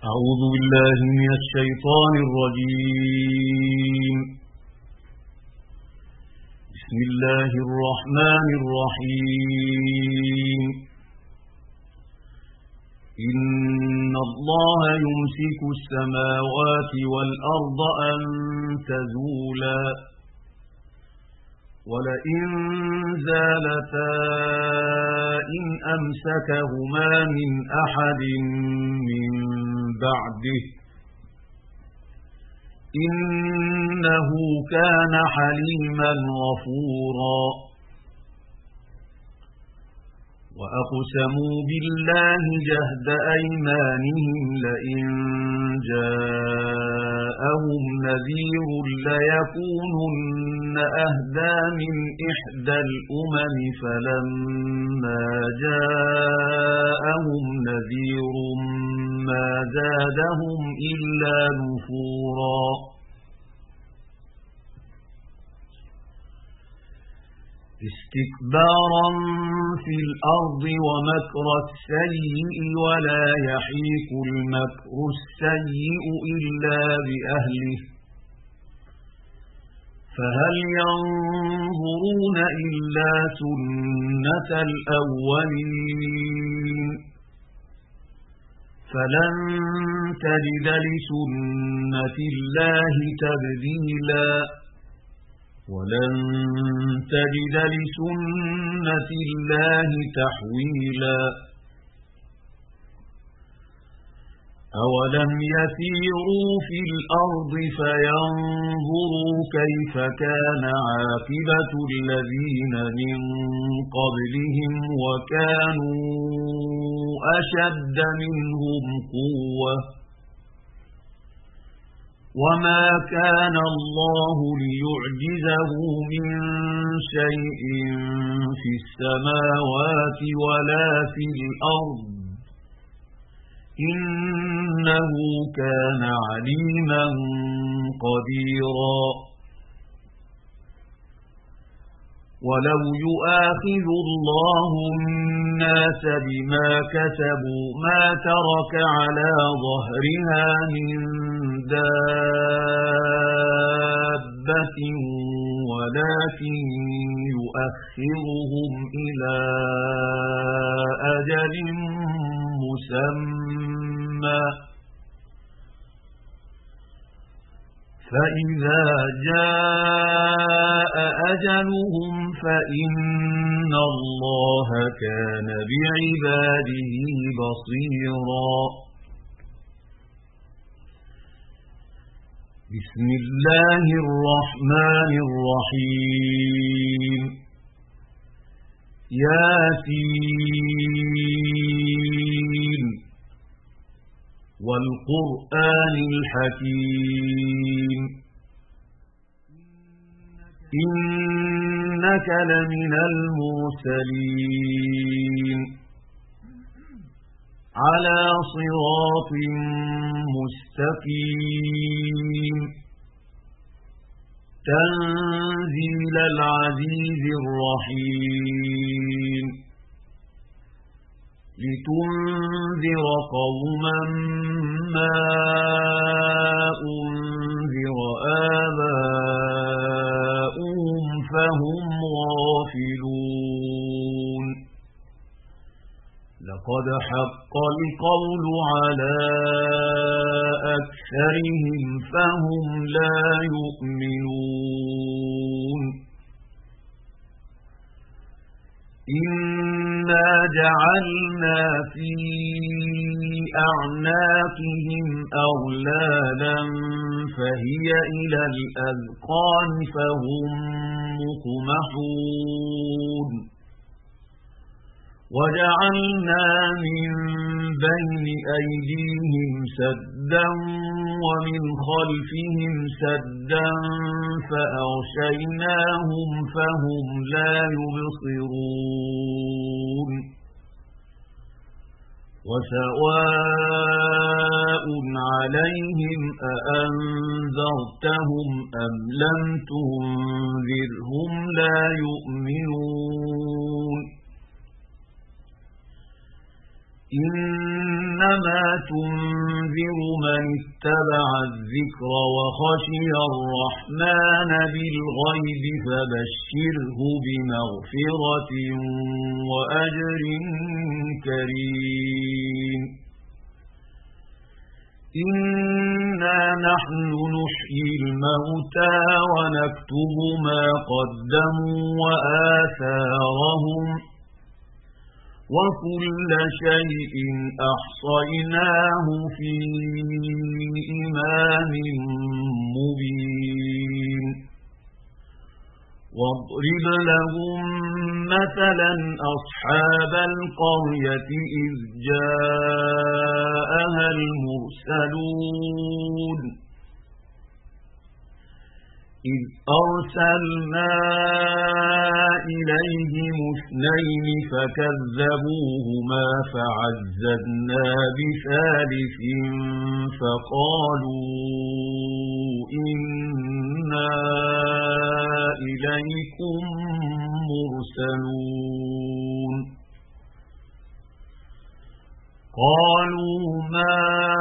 أعوذ بالله من الشيطان الرجيم. بسم الله الرحمن الرحيم. إن الله يمسك السماوات والأرض أن تزولا ولئن زالتا إن أمسكهما من أحد من بعده إنه كان حليما غفورا. وأقسموا بالله جهد أيمانهم لئن جاءهم نذير ليكونن أهدى من إحدى الأمم فلما جاءهم نذير ما زادهم إلا نفورا. استكبارا في الأرض ومكر السيء ولا يحيق المكر السيء إلا بأهله فهل ينظرون إلا سنة الأولين فلن تجد لسنة الله تبديلا ولن تجد لسنة الله تحويلا. أولم يسيروا في الأرض فينظروا كيف كان عاقبة الذين من قبلهم وكانوا أشد منهم قوة وما كان الله ليعجزه من شيء في السماوات ولا في الأرض إنه كان عليما قديرا. ولو يؤاخذ الله الناس بما كسبوا ما ترك على ظهرها من دابة ولكن يؤخرهم إلى أجل مسمى فإذا جاء أجلهم فإن الله كان بعباده بصيرا. بسم الله الرحمن الرحيم. ياسين والقرآن الحكيم إنك لمن المرسلين على صراط مستقيم تنزيل العزيز الرحيم لتنذر قوما ما أنذر آباؤهم فهم غافلون. لقد حق القول على أكثرهم فهم لا يؤمنون. إنا جعلنا في أعناقهم أغلالا فهي إلى الأذقان فهم مقمحون. وجعلنا من بين أيديهم سدا ومن خلفهم سدا فأغشيناهم فهم لا يبصرون. وسواء عليهم أأنذرتهم أم لم تنذرهم لا يؤمنون. إن إنما تنذر من اتبع الذكر وخشي الرحمن بالغيب فبشره بمغفرة وأجر كريم إنا نحن نحيي الموتى ونكتب ما قدموا وآثارهم وكل شيء أحصيناه في إمام مبين واضرب لهم مثلا أصحاب القرية إذ جاءها المرسلون إذ أرسلنا إليهم اثنين فكذبوهما فعززنا بثالث فقالوا إنا إليكم مرسلون قالوا ما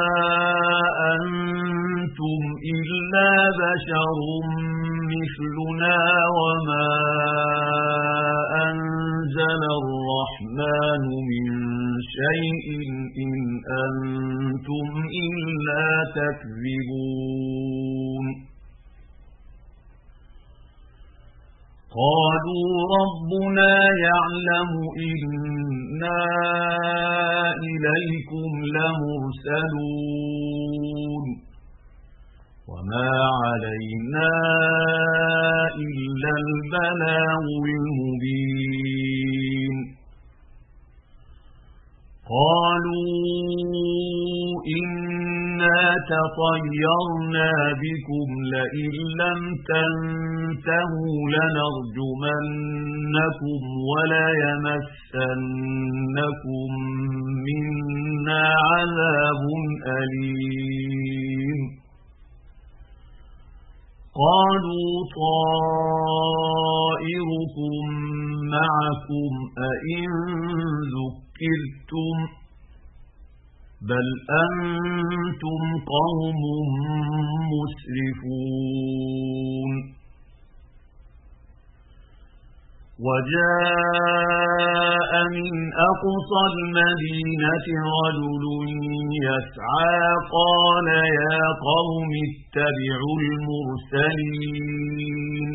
أنتم إلا بشر مثلنا وما أنزل الرحمن من شيء إن أنتم إلا تكذبون قالوا ربنا يعلم إنا إليكم لمرسلون وما علينا إلا البلاغ المبين قالوا إنا تطيرنا بكم لئن لم تنتهوا لنرجمنكم وليمسنكم منا عذاب أليم قالوا طائركم معكم أئن ذكرتم بل أنتم قوم مسرفون وجاء من أقصى المدينة رجل يسعى قال يا قوم اتبعوا المرسلين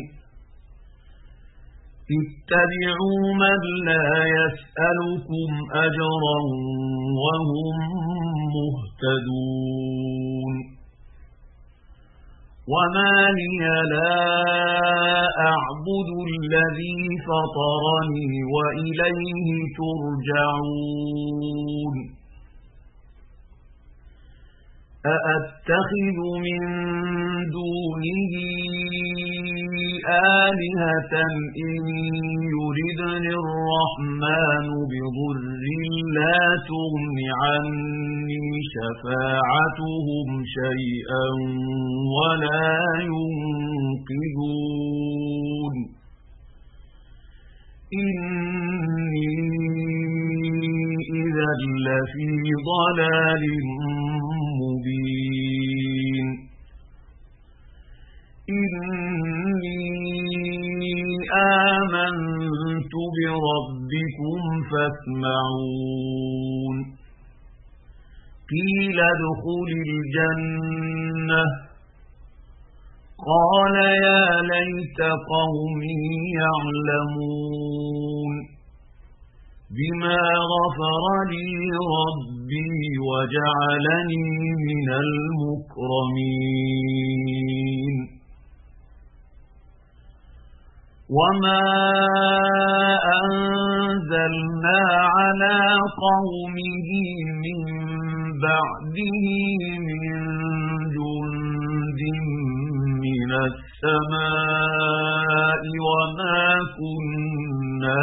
اتبعوا من لا يسألكم أجرا وهم مهتدون وما لي لا أعبد الذي فطرني وإليه ترجعون أأتخذ من دونه آلهة إن يردني الرحمن بضر لا تغن عني شفاعتهم شيئا ولا ينقذون إني إذا لفي ضلال مبين إني آمنت بربكم فاسمعون قيل ادخل الجنة قال يا ليت قومي يعلمون بما غفر لي ربي وجعلني من المكرمين وما أنزلنا على قومه من بعده من جند من السماء وما كنا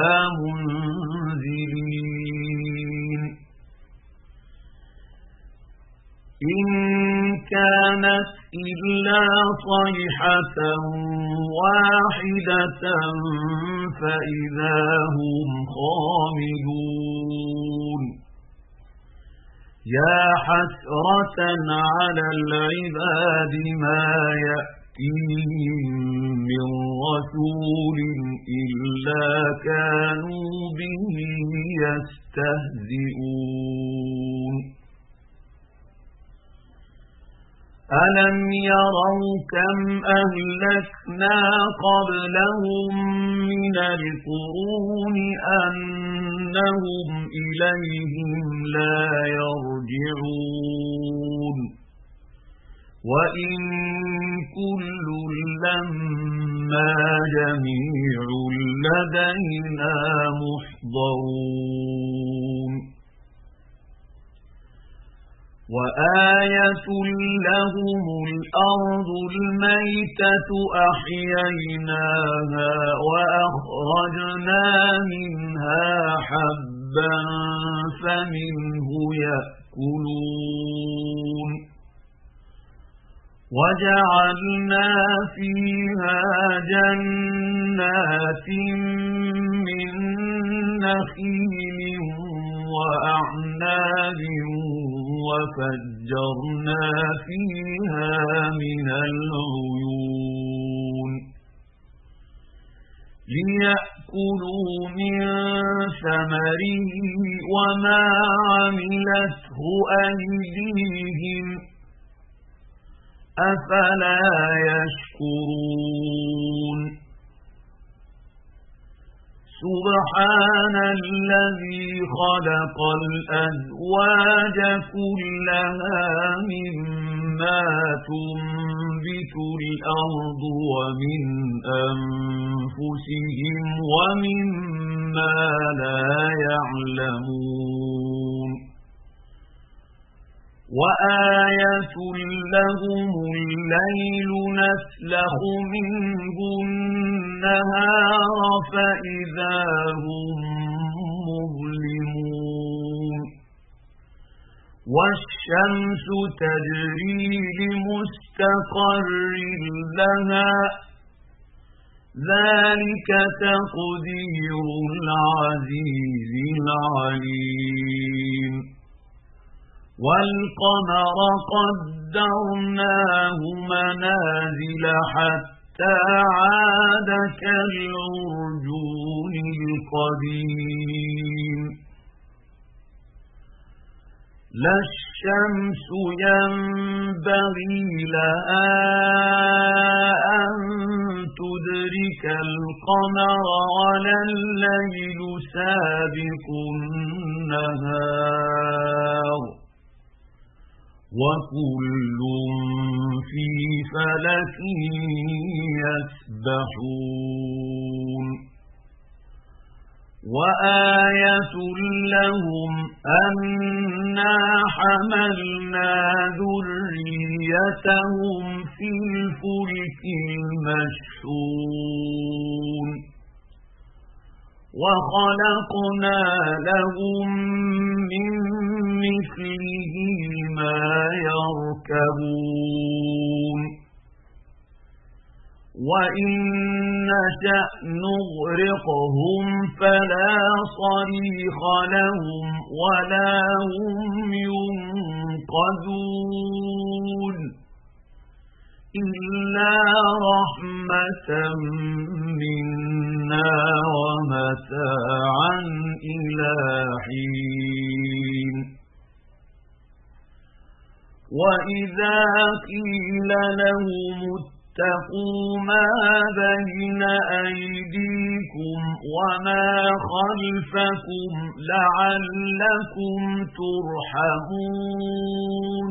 منزلين إن كانت إلا صيحة واحدة فإذا هم خامدون يا حسرة على العباد ما يأتيهم من رسول إلا كانوا به يستهزئون ألم يروا كم أهلكنا قبلهم من القرون أنهم إليهم لا يرجعون وإن كل لما جميع لدينا محضرون وآية لهم الأرض الميتة أحييناها وأخرجنا منها حبا فمنه يأكلون وجعلنا فيها جنات من نخيل وأعناب وفجرنا فيها من العيون ليأكلوا من ثمره وما عملته أيديهم أفلا يشكرون سبحان الذي خلق الأزواج كلها مما تنبت الأرض ومن أنفسهم ومما لا يعلمون وآية لهم الليل نسلخ منه النهار فإذا هم مظلمون والشمس تجري لمستقر لها ذلك تقدير العزيز العليم والقمر قدرناه منازل حتى عاد كالعرجون القديم لا الشمس ينبغي لها أن تدرك القمر ولا الليل سابق النهار وكل في فلك يسبحون وآية لهم أنا حملنا ذريتهم في الفلك المشحون وخلقنا لهم من مثله ما يركبون وإن نشأ نغرقهم فلا صريخ لهم ولا هم ينقذون إلا رحمة منا ومتاعا إلى حين وإذا قيل لهم اتقوا ما بين أيديكم وما خلفكم لعلكم ترحمون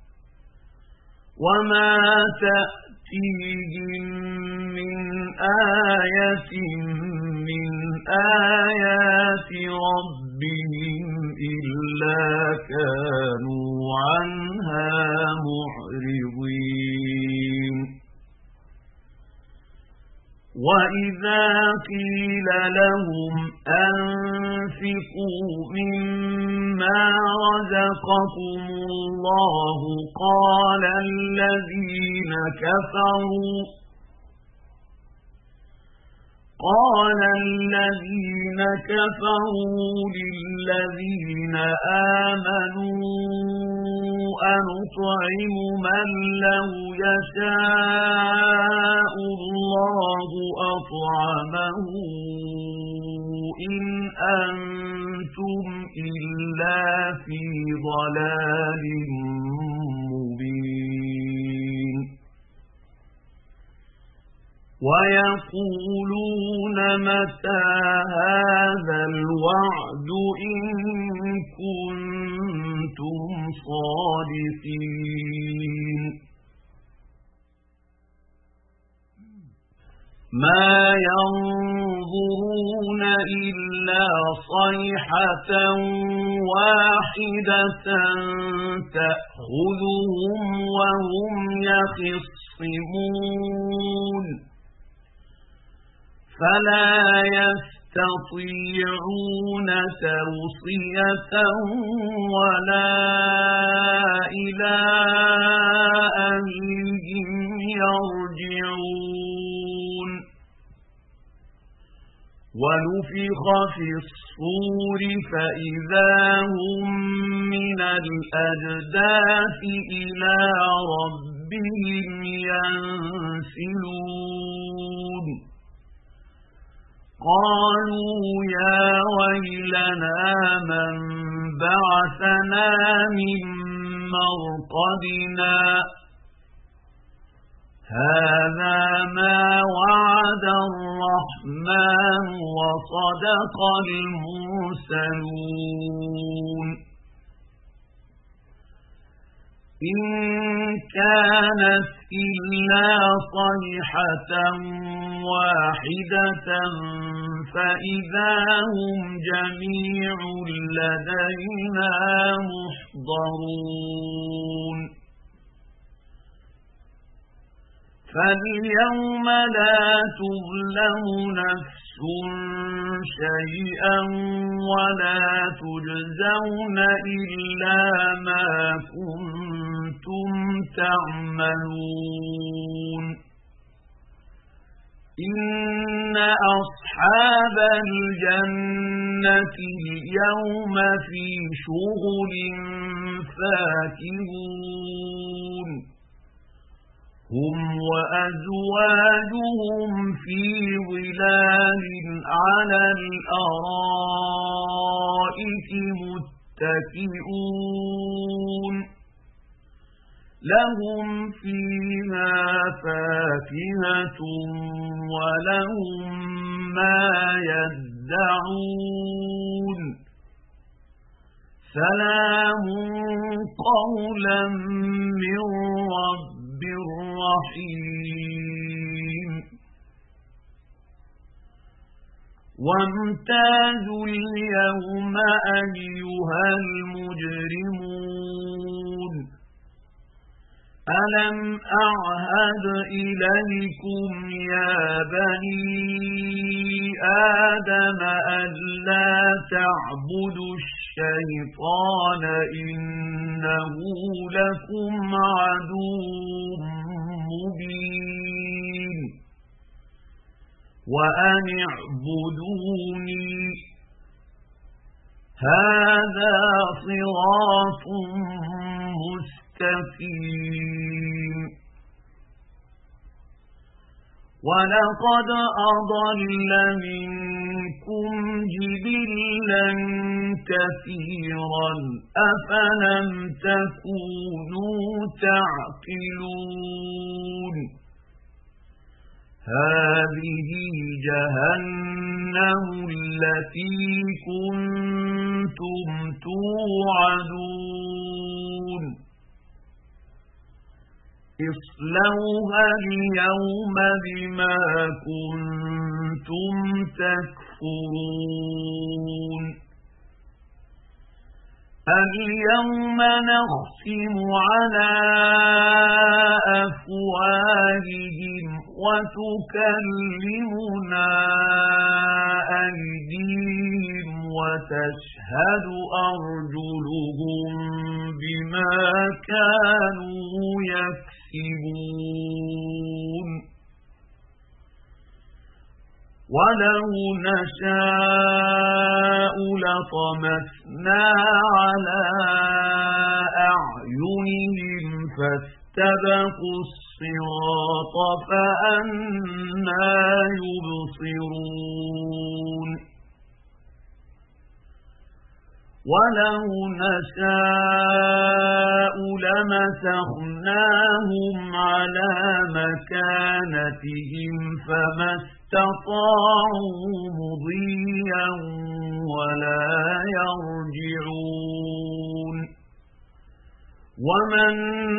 وما تأتيهم من آية من آيات ربهم إلا كانوا عنها معرضين وإذا قيل لهم أنفقوا مما رزقكم الله قال الذين كفروا للذين آمنوا أنطعم من لو يشاء الله أطعمه إن أنتم إلا في ضلال مبين ويقولون متى هذا الوعد إن كنتم صادقين ما ينظرون إلا صيحة واحدة تأخذهم وهم يخصمون فلا يستطيعون توصية ولا إلى أهلهم يرجعون ونفخ في الصور فإذا هم من الأجداث إلى ربهم ينسلون قالوا يا ويلنا من بعثنا من مرقدنا هذا ما وعد الرحمن وصدق المرسلون إن كانت إلا صيحة واحدة فإذا هم جميع لدينا محضرون فاليوم لا تظلم نفس شيئا ولا تجزون إلا ما كنتم تعملون إن أصحاب الجنة اليوم في شغل فاكهون هم وأزواجهم في ظلال على الأرائك متكئون لهم فيها فاكهة ولهم ما يدعون سلام قولا من رب رحيم وامتازوا اليوم أيها المجرمون ألم أعهد إليكم يا بني آدم ألا تعبدوا الشيطان إنه لكم عدو مبين وأن اعبدوني هذا صراط مستقيم ولقد أضل منكم جبلا كثيرا أفلم تكونوا تعقلون هذه جهنم التي كنتم توعدون اصلوها اليوم بما كنتم تكفرون اليوم نختم على أفواههم وتكلمنا أيديهم وتشهد أرجلهم بما كانوا يكسبون ولو نشاء لطمسنا على بأعينهم فاستبقوا الصراط فأنى يبصرون ولو نشاء لمسخناهم على مكانتهم فما استطاعوا مضيا ولا يرجعون ومن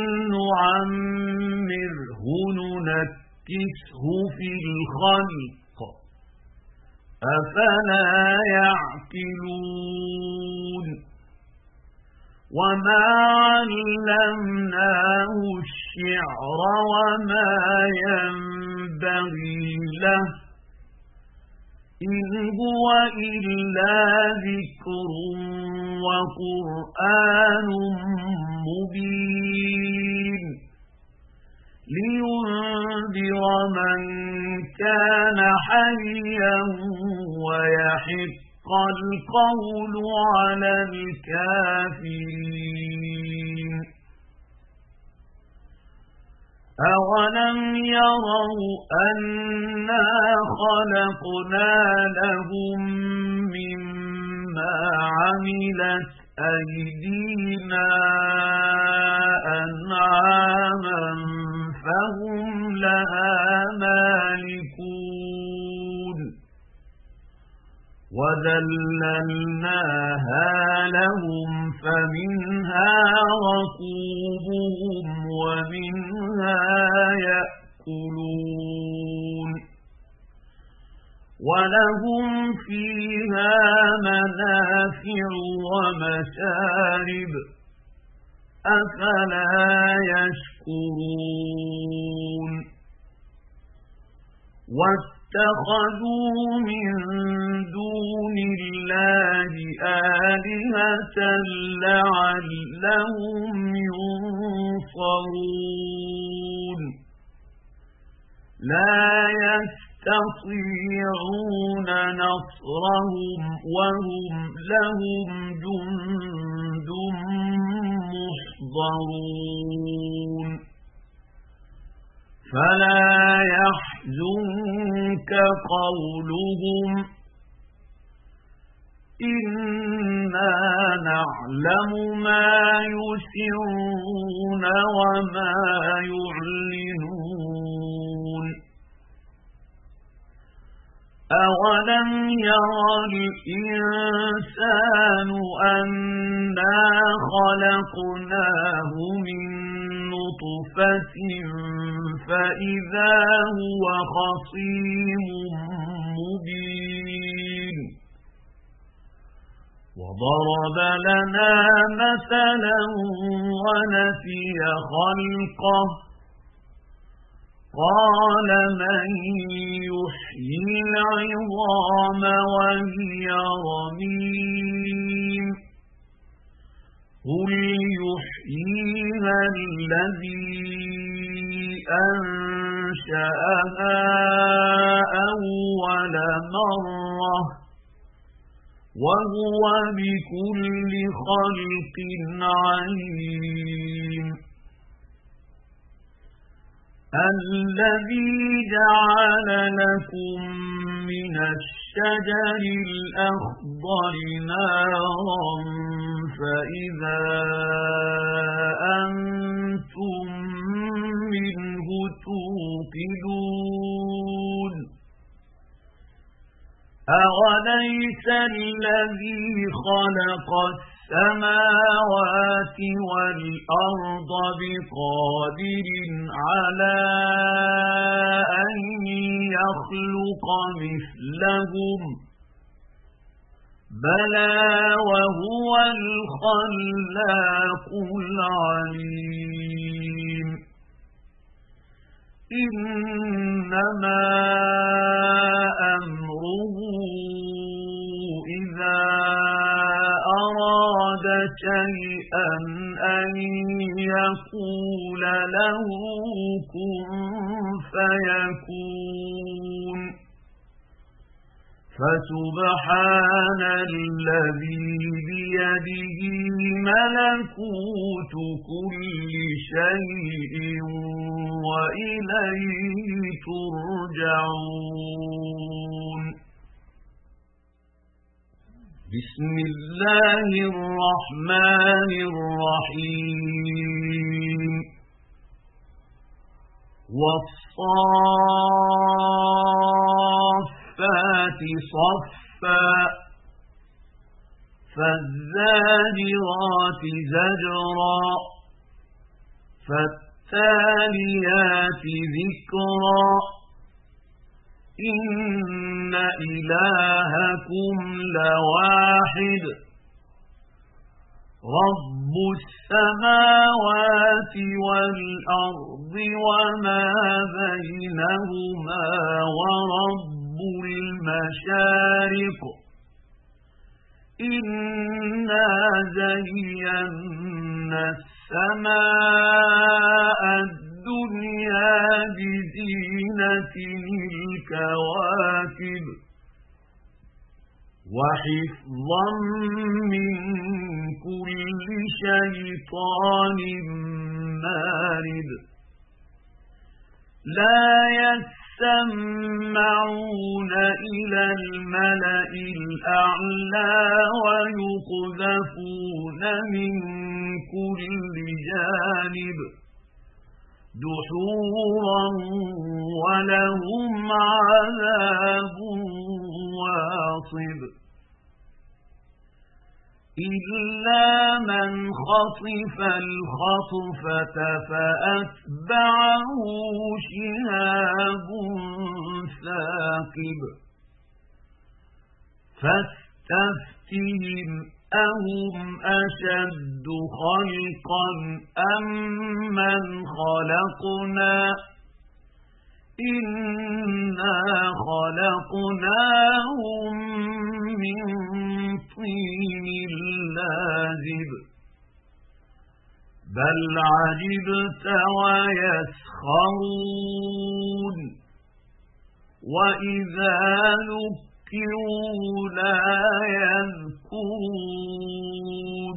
نعمره ننكسه في الخلق أفلا يعقلون وما علمناه الشعر وما ينبغي له إن هو إلا ذكر وقرآن مبين لينذر من كان حيا ويحق القول على الكافرين أولم يروا أنا خلقنا لهم مما عملت أيدينا أنعاما فهم لها مالكون وذللناها لهم فمنها ركوبهم ومنها يأكلون ولهم فيها منافع ومشارب أفلا يشكرون واتخذوا من دون الله آلهة لعلهم ينصرون لا يستطيعون نصرهم وهم لهم جند محضرون فلا يحزنك قولهم إنا نعلم ما يسرون وما يعلنون أولم ير الإنسان أنا خلقناه من نطفة فإذا هو خصيم مبين وضرب لنا مثلا ونسي خلقه قال من يحيي العظام وهي رميم قل يحييها الذي أنشأها أول مرة وهو بكل خلق عليم الذي جعل لكم من الشجر الأخضر نارا فإذا أنتم منه توقدون أوليس الذي خلق السماوات والأرض بقادر على أن يخلق مثلهم بلى وهو الخلاق العليم إنما أمره إذا أراد شيئا أن يقول له كن فيكون فسبحان الذي بيده ملكوت كل شيء وإليه ترجعون. بسم الله الرحمن الرحيم. والصافات صفا فالزاجرات زجرا فالتاليات ذكرا إن إلهكم لواحد رب السماوات والأرض وما بينهما ورب المشارق إنا زينا السماء الدنيا بزينة الكواكب وحفظا من كل شيطان مارد لا يسمعون إلى الملأ الأعلى ويقذفون من كل جانب دحورا ولهم عذاب واصب إلا من خطف الخطفة فأتبعه شهاب ثاقب فاستفتهم أهم أشد خلقا أم من خلقنا إنا خلقناهم من طين لازب بل عجبت ويسخرون وإذا ذكروا لا يذكرون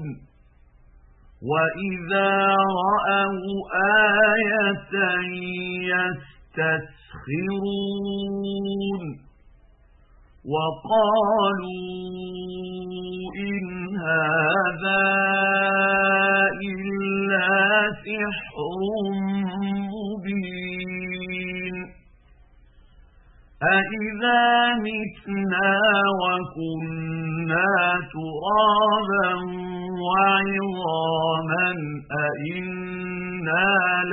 وإذا رأوا آية يستسخرون وقالوا إن هذا إلا سحر مبين أإذا متنا وكنا ترابا وعظاما أإنا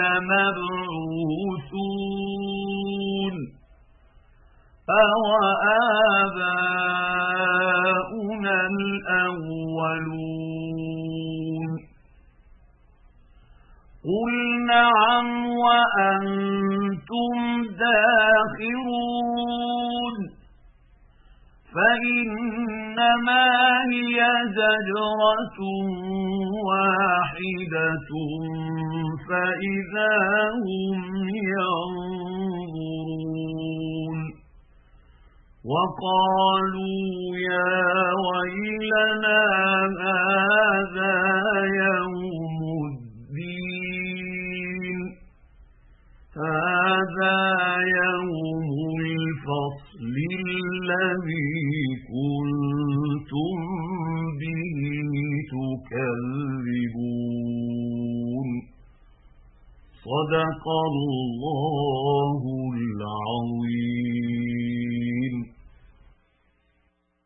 لمبعوثون أوآباؤنا الأولون قل نعم وأنتم داخرون فإنما هي زجرة واحدة فإذا هم ينظرون وقالوا يا ويلنا هذا يوم الدين هذا يوم الفصل الذي كنتم به تكذبون صدق الله